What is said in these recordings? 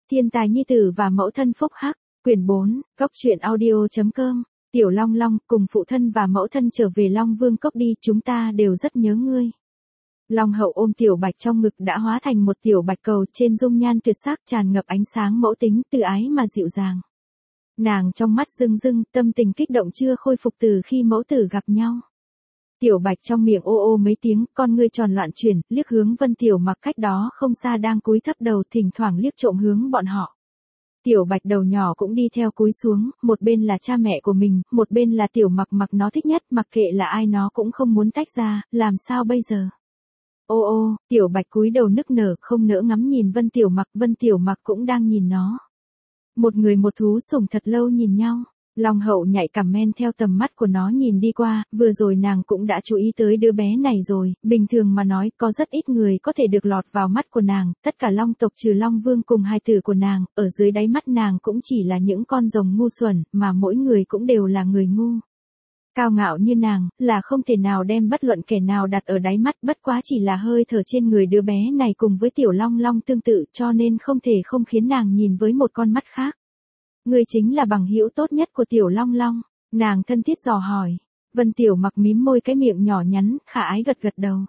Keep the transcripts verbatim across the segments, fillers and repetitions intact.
Thiên tài nhi tử và mẫu thân phúc hắc, quyển bốn, Cốc truyện audio.com, Tiểu Long Long, cùng phụ thân và mẫu thân trở về Long Vương Cốc đi, chúng ta đều rất nhớ ngươi. Long hậu ôm Tiểu Bạch trong ngực đã hóa thành một tiểu bạch cầu, trên dung nhan tuyệt sắc tràn ngập ánh sáng mẫu tính từ ái mà dịu dàng. Nàng trong mắt rưng rưng, tâm tình kích động chưa khôi phục từ khi mẫu tử gặp nhau. Tiểu Bạch trong miệng ô ô mấy tiếng, con ngươi tròn loạn chuyển, liếc hướng Vân Tiểu Mặc cách đó không xa đang cúi thấp đầu, thỉnh thoảng liếc trộm hướng bọn họ. Tiểu Bạch đầu nhỏ cũng đi theo cúi xuống, một bên là cha mẹ của mình, một bên là Tiểu Mặc Mặc nó thích nhất, mặc kệ là ai nó cũng không muốn tách ra, làm sao bây giờ? Ô ô, Tiểu Bạch cúi đầu nức nở, không nỡ ngắm nhìn Vân Tiểu Mặc, Vân Tiểu Mặc cũng đang nhìn nó. Một người một thú sủng thật lâu nhìn nhau. Long hậu nhạy cảm men theo tầm mắt của nó nhìn đi qua, vừa rồi nàng cũng đã chú ý tới đứa bé này rồi, bình thường mà nói có rất ít người có thể được lọt vào mắt của nàng, tất cả long tộc trừ Long Vương cùng hài tử của nàng, ở dưới đáy mắt nàng cũng chỉ là những con rồng ngu xuẩn, mà mỗi người cũng đều là người ngu. Cao ngạo như nàng, là không thể nào đem bất luận kẻ nào đặt ở đáy mắt, bất quá chỉ là hơi thở trên người đứa bé này cùng với Tiểu Long Long tương tự, cho nên không thể không khiến nàng nhìn với một con mắt khác. Ngươi chính là bằng hữu tốt nhất của Tiểu Long Long, nàng thân thiết dò hỏi. Vân Tiểu Mặc mím môi cái miệng nhỏ nhắn, khả ái gật gật đầu.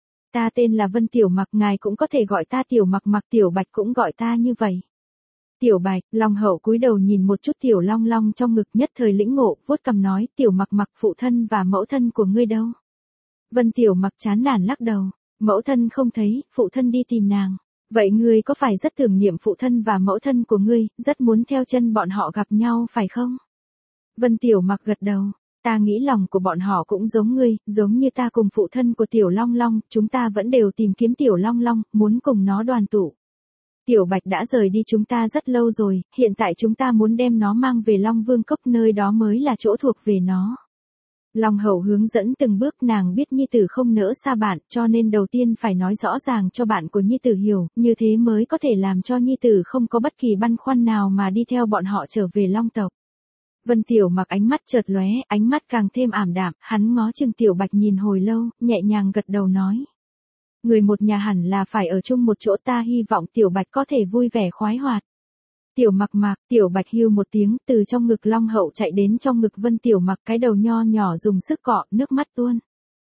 Ta tên là Vân Tiểu Mặc, ngài cũng có thể gọi ta Tiểu Mặc Mặc, Tiểu Bạch cũng gọi ta như vậy. Tiểu Bạch, Long hậu cúi đầu nhìn một chút Tiểu Long Long trong ngực, nhất thời lĩnh ngộ, vuốt cằm nói, Tiểu Mặc Mặc, phụ thân và mẫu thân của ngươi đâu? Vân Tiểu Mặc chán nản lắc đầu, mẫu thân không thấy, phụ thân đi tìm nàng. Vậy ngươi có phải rất tưởng niệm phụ thân và mẫu thân của ngươi, rất muốn theo chân bọn họ gặp nhau phải không? Vân Tiểu Mặc gật đầu, ta nghĩ lòng của bọn họ cũng giống ngươi, giống như ta cùng phụ thân của Tiểu Long Long, chúng ta vẫn đều tìm kiếm Tiểu Long Long, muốn cùng nó đoàn tụ. Tiểu Bạch đã rời đi chúng ta rất lâu rồi, hiện tại chúng ta muốn đem nó mang về Long Vương Cốc, nơi đó mới là chỗ thuộc về nó. Long hậu hướng dẫn từng bước, nàng biết nhi tử không nỡ xa bạn, cho nên đầu tiên phải nói rõ ràng cho bạn của nhi tử hiểu, như thế mới có thể làm cho nhi tử không có bất kỳ băn khoăn nào mà đi theo bọn họ trở về Long tộc. Vân Tiểu Mặc ánh mắt chợt lóe, ánh mắt càng thêm ảm đạm, hắn ngó chừng Tiểu Bạch nhìn hồi lâu, nhẹ nhàng gật đầu nói. Người một nhà hẳn là phải ở chung một chỗ, ta hy vọng Tiểu Bạch có thể vui vẻ khoái hoạt. Tiểu Mặc Mặc, Tiểu Bạch hưu một tiếng, từ trong ngực Long hậu chạy đến trong ngực Vân Tiểu Mặc, cái đầu nho nhỏ dùng sức cọ, nước mắt tuôn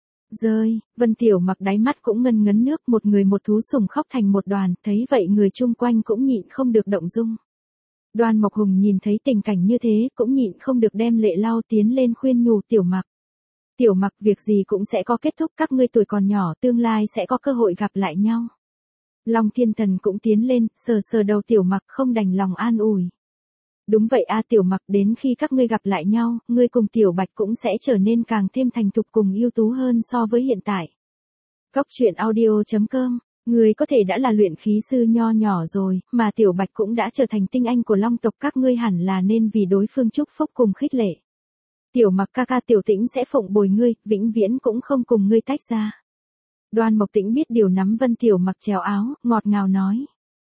rơi. Vân Tiểu Mặc đáy mắt cũng ngân ngấn nước, một người một thú sủng khóc thành một đoàn, thấy vậy người chung quanh cũng nhịn không được động dung. Đoan Mộc Hùng nhìn thấy tình cảnh như thế, cũng nhịn không được đem lệ lau tiến lên khuyên nhủ Tiểu Mặc. Tiểu Mặc, việc gì cũng sẽ có kết thúc, các ngươi tuổi còn nhỏ, tương lai sẽ có cơ hội gặp lại nhau. Long Thiên Thần cũng tiến lên, sờ sờ đầu Tiểu Mặc, không đành lòng an ủi. Đúng vậy a Tiểu Mặc, đến khi các ngươi gặp lại nhau, ngươi cùng Tiểu Bạch cũng sẽ trở nên càng thêm thành thục cùng ưu tú hơn so với hiện tại. Cốc truyện audio.com, ngươi có thể đã là luyện khí sư nho nhỏ rồi, mà Tiểu Bạch cũng đã trở thành tinh anh của Long tộc, các ngươi hẳn là nên vì đối phương chúc phúc cùng khích lệ. Tiểu Mặc ca ca, Tiểu Tĩnh sẽ phụng bồi ngươi, vĩnh viễn cũng không cùng ngươi tách ra. Đoan Mộc Tĩnh biết điều, nắm Vân Tiểu Mặc chéo áo, ngọt ngào nói.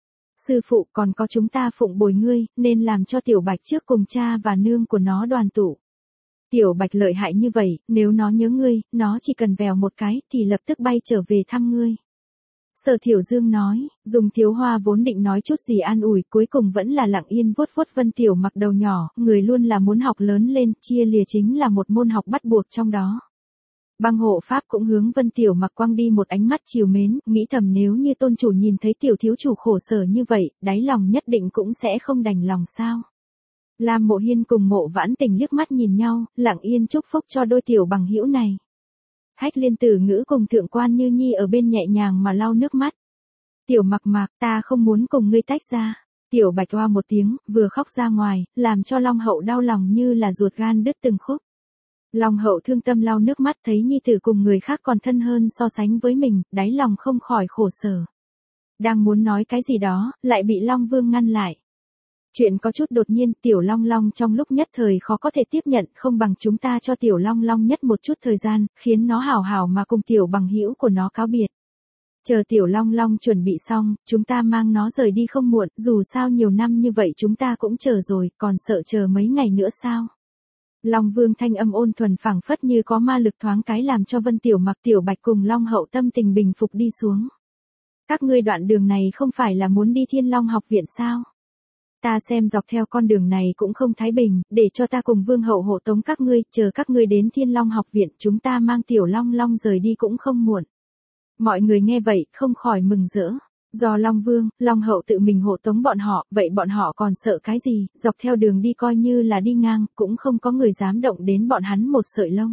Sư phụ, còn có chúng ta phụng bồi ngươi, nên làm cho Tiểu Bạch trước cùng cha và nương của nó đoàn tụ. Tiểu Bạch lợi hại như vậy, nếu nó nhớ ngươi, nó chỉ cần vèo một cái, thì lập tức bay trở về thăm ngươi. Sở Thiểu Dương nói, Dùng Thiếu Hoa vốn định nói chút gì an ủi, cuối cùng vẫn là lặng yên vuốt vuốt Vân Tiểu Mặc đầu nhỏ, người luôn là muốn học lớn lên, chia lìa chính là một môn học bắt buộc trong đó. Băng hộ pháp cũng hướng Vân Tiểu Mặc quăng đi một ánh mắt trìu mến, nghĩ thầm nếu như tôn chủ nhìn thấy tiểu thiếu chủ khổ sở như vậy, đáy lòng nhất định cũng sẽ không đành lòng sao. Lam Mộ Hiên cùng Mộ Vãn Tình liếc mắt nhìn nhau, lặng yên chúc phúc cho đôi tiểu bằng hữu này. Hách Liên Tử Ngữ cùng Thượng quan Như Nhi ở bên nhẹ nhàng mà lau nước mắt. Tiểu Mặc Mặc, ta không muốn cùng ngươi tách ra. Tiểu Bạch oa một tiếng, vừa khóc ra ngoài, làm cho Long hậu đau lòng như là ruột gan đứt từng khúc. Long hậu thương tâm lau nước mắt, thấy nhi tử cùng người khác còn thân hơn so sánh với mình, đáy lòng không khỏi khổ sở. Đang muốn nói cái gì đó, lại bị Long Vương ngăn lại. Chuyện có chút đột nhiên, Tiểu Long Long trong lúc nhất thời khó có thể tiếp nhận, không bằng chúng ta cho Tiểu Long Long nhất một chút thời gian, khiến nó hào hào mà cùng tiểu bằng hữu của nó cáo biệt. Chờ Tiểu Long Long chuẩn bị xong, chúng ta mang nó rời đi không muộn, dù sao nhiều năm như vậy chúng ta cũng chờ rồi, còn sợ chờ mấy ngày nữa sao? Long Vương thanh âm ôn thuần phảng phất như có ma lực, thoáng cái làm cho Vân Tiểu Mặc, Tiểu Bạch cùng Long hậu tâm tình bình phục đi xuống. Các ngươi đoạn đường này không phải là muốn đi Thiên Long học viện sao? Ta xem dọc theo con đường này cũng không thái bình, để cho ta cùng vương hậu hộ tống các ngươi, chờ các ngươi đến Thiên Long học viện, chúng ta mang tiểu Long Long rời đi cũng không muộn. Mọi người nghe vậy, không khỏi mừng rỡ. Do Long Vương, Long Hậu tự mình hộ tống bọn họ, vậy bọn họ còn sợ cái gì, dọc theo đường đi coi như là đi ngang, cũng không có người dám động đến bọn hắn một sợi lông.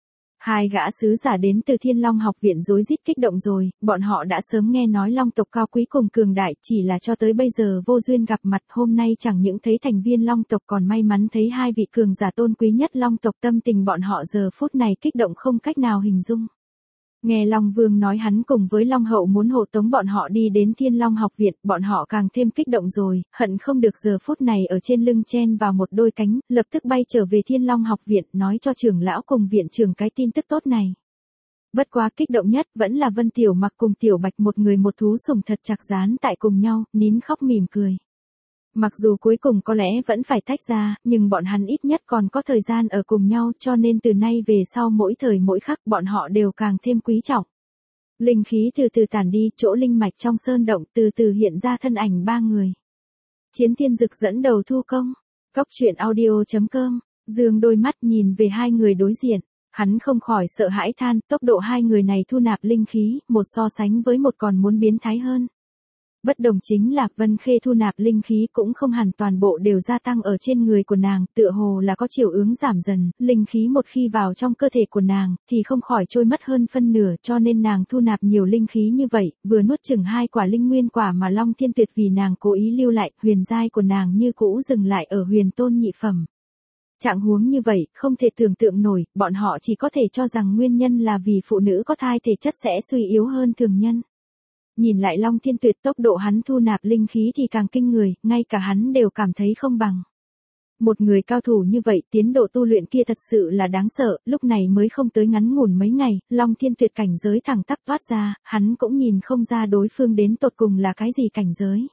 Hai gã sứ giả đến từ Thiên Long học viện rối rít kích động rồi, bọn họ đã sớm nghe nói Long tộc cao quý cùng cường đại, chỉ là cho tới bây giờ vô duyên gặp mặt, hôm nay chẳng những thấy thành viên Long tộc còn may mắn thấy hai vị cường giả tôn quý nhất Long tộc, tâm tình bọn họ giờ phút này kích động không cách nào hình dung. Nghe Long Vương nói hắn cùng với Long Hậu muốn hộ tống bọn họ đi đến Thiên Long học viện, bọn họ càng thêm kích động rồi, hận không được giờ phút này ở trên lưng chen vào một đôi cánh, lập tức bay trở về Thiên Long học viện, nói cho trưởng lão cùng viện trưởng cái tin tức tốt này. Bất quá kích động nhất vẫn là Vân Tiểu Mặc cùng Tiểu Bạch, một người một thú sủng thật chặt dán tại cùng nhau, nín khóc mỉm cười. Mặc dù cuối cùng có lẽ vẫn phải tách ra, nhưng bọn hắn ít nhất còn có thời gian ở cùng nhau, cho nên từ nay về sau mỗi thời mỗi khắc bọn họ đều càng thêm quý trọng. Linh khí từ từ tản đi, chỗ linh mạch trong sơn động từ từ hiện ra thân ảnh ba người. Chiến Thiên Dực dẫn đầu thu công. Cốc truyện audio chấm com. Dương đôi mắt nhìn về hai người đối diện. Hắn không khỏi sợ hãi than, tốc độ hai người này thu nạp linh khí, một so sánh với một còn muốn biến thái hơn. Bất đồng chính là Vân Khê thu nạp linh khí cũng không hẳn toàn bộ đều gia tăng ở trên người của nàng, tựa hồ là có chiều hướng giảm dần, linh khí một khi vào trong cơ thể của nàng, thì không khỏi trôi mất hơn phân nửa, cho nên nàng thu nạp nhiều linh khí như vậy, vừa nuốt chừng hai quả linh nguyên quả mà Long Thiên Tuyệt vì nàng cố ý lưu lại, huyền giai của nàng như cũ dừng lại ở huyền tôn nhị phẩm. Trạng huống như vậy, không thể tưởng tượng nổi, bọn họ chỉ có thể cho rằng nguyên nhân là vì phụ nữ có thai thể chất sẽ suy yếu hơn thường nhân. Nhìn lại Long Thiên Tuyệt, tốc độ hắn thu nạp linh khí thì càng kinh người, ngay cả hắn đều cảm thấy không bằng. Một người cao thủ như vậy, tiến độ tu luyện kia thật sự là đáng sợ, lúc này mới không tới ngắn ngủn mấy ngày, Long Thiên Tuyệt cảnh giới thẳng tắp toát ra, hắn cũng nhìn không ra đối phương đến tột cùng là cái gì cảnh giới.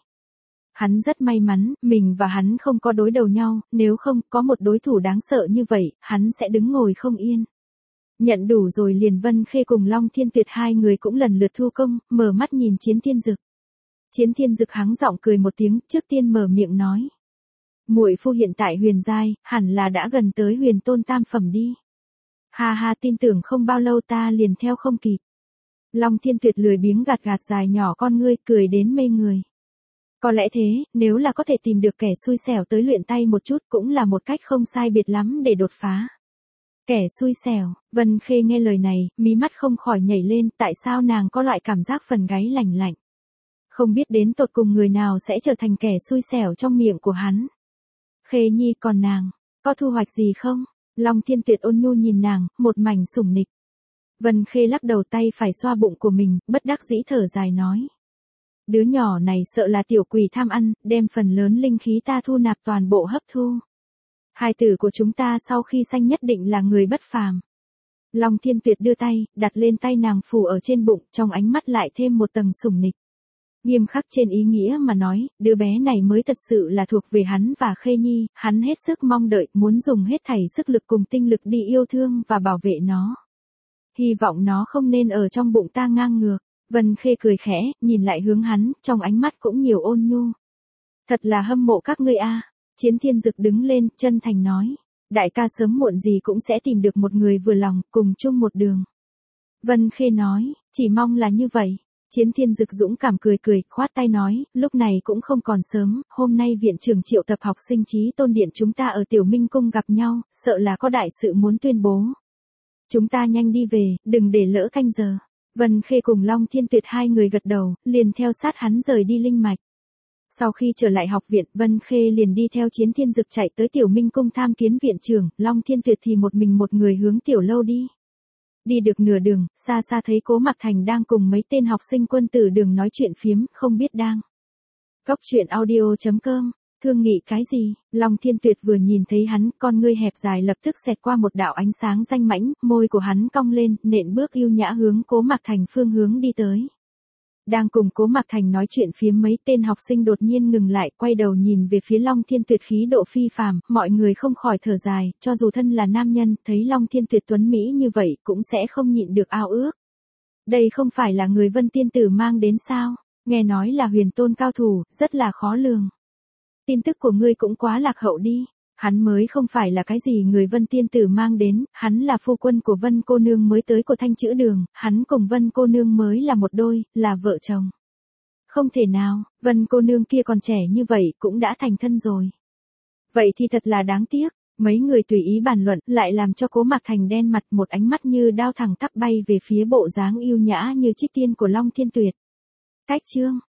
Hắn rất may mắn, mình và hắn không có đối đầu nhau, nếu không, có một đối thủ đáng sợ như vậy, hắn sẽ đứng ngồi không yên. Nhận đủ rồi liền Vân Khê cùng Long Thiên Tuyệt hai người cũng lần lượt thu công, mở mắt nhìn Chiến Thiên Dực. Chiến Thiên Dực hắng giọng cười một tiếng, trước tiên mở miệng nói. Muội phu hiện tại huyền giai, hẳn là đã gần tới huyền tôn tam phẩm đi. Ha ha, tin tưởng không bao lâu ta liền theo không kịp. Long Thiên Tuyệt lười biếng gạt gạt dài nhỏ con ngươi, cười đến mê người. Có lẽ thế, nếu là có thể tìm được kẻ xui xẻo tới luyện tay một chút cũng là một cách không sai biệt lắm để đột phá. Kẻ xui xẻo, Vân Khê nghe lời này, mí mắt không khỏi nhảy lên, tại sao nàng có loại cảm giác phần gáy lạnh lạnh. Không biết đến tột cùng người nào sẽ trở thành kẻ xui xẻo trong miệng của hắn. Khê Nhi, còn nàng, có thu hoạch gì không? Long Thiên Tuyệt ôn nhu nhìn nàng, một mảnh sủng nịch. Vân Khê lắc đầu, tay phải xoa bụng của mình, bất đắc dĩ thở dài nói. Đứa nhỏ này sợ là tiểu quỷ tham ăn, đem phần lớn linh khí ta thu nạp toàn bộ hấp thu. Hài tử của chúng ta sau khi sanh nhất định là người bất phàm. Long Thiên Tuyệt đưa tay, đặt lên tay nàng phủ ở trên bụng, trong ánh mắt lại thêm một tầng sủng nịch. Nghiêm khắc trên ý nghĩa mà nói, đứa bé này mới thật sự là thuộc về hắn và Khê Nhi, hắn hết sức mong đợi, muốn dùng hết thảy sức lực cùng tinh lực đi yêu thương và bảo vệ nó. Hy vọng nó không nên ở trong bụng ta ngang ngược. Vân Khê cười khẽ, nhìn lại hướng hắn, trong ánh mắt cũng nhiều ôn nhu. Thật là hâm mộ các ngươi a. Chiến Thiên Dực đứng lên, chân thành nói. Đại ca sớm muộn gì cũng sẽ tìm được một người vừa lòng, cùng chung một đường. Vân Khê nói, chỉ mong là như vậy. Chiến Thiên Dực dũng cảm cười cười, khoát tay nói, lúc này cũng không còn sớm, hôm nay viện trưởng triệu tập học sinh Chí Tôn Điện chúng ta ở Tiểu Minh Cung gặp nhau, sợ là có đại sự muốn tuyên bố. Chúng ta nhanh đi về, đừng để lỡ canh giờ. Vân Khê cùng Long Thiên Tuyệt hai người gật đầu, liền theo sát hắn rời đi linh mạch. Sau khi trở lại học viện, Vân Khê liền đi theo Chiến Thiên Dực chạy tới Tiểu Minh Cung tham kiến viện trưởng, Long Thiên Tuyệt thì một mình một người hướng tiểu lâu đi. Đi được nửa đường, xa xa thấy Cố Mặc Thành đang cùng mấy tên học sinh quân tử đường nói chuyện phiếm, không biết đang. Cốc truyện audio chấm com, thương nghị cái gì? Long Thiên Tuyệt vừa nhìn thấy hắn, con ngươi hẹp dài lập tức xẹt qua một đạo ánh sáng danh mãnh, môi của hắn cong lên, nện bước yêu nhã hướng Cố Mặc Thành phương hướng đi tới. Đang cùng Cố Mặc Thành nói chuyện phiếm, mấy tên học sinh đột nhiên ngừng lại, quay đầu nhìn về phía Long Thiên Tuyệt khí độ phi phàm, mọi người không khỏi thở dài, cho dù thân là nam nhân, thấy Long Thiên Tuyệt tuấn mỹ như vậy, cũng sẽ không nhịn được ao ước. Đây không phải là người Vân Tiên Tử mang đến sao? Nghe nói là huyền tôn cao thủ, rất là khó lường. tin tức của ngươi cũng quá lạc hậu đi. Hắn mới không phải là cái gì người Vân tiên tử mang đến, hắn là phu quân của Vân cô nương mới tới của Thanh Chữ Đường, hắn cùng Vân cô nương mới là một đôi, là vợ chồng. Không thể nào, Vân cô nương kia còn trẻ như vậy cũng đã thành thân rồi. Vậy thì thật là đáng tiếc, mấy người tùy ý bàn luận lại làm cho Cố Mạc Thành đen mặt, một ánh mắt như đao thẳng tắp bay về phía bộ dáng yêu nhã như trích tiên của Long Thiên Tuyệt. Cách chương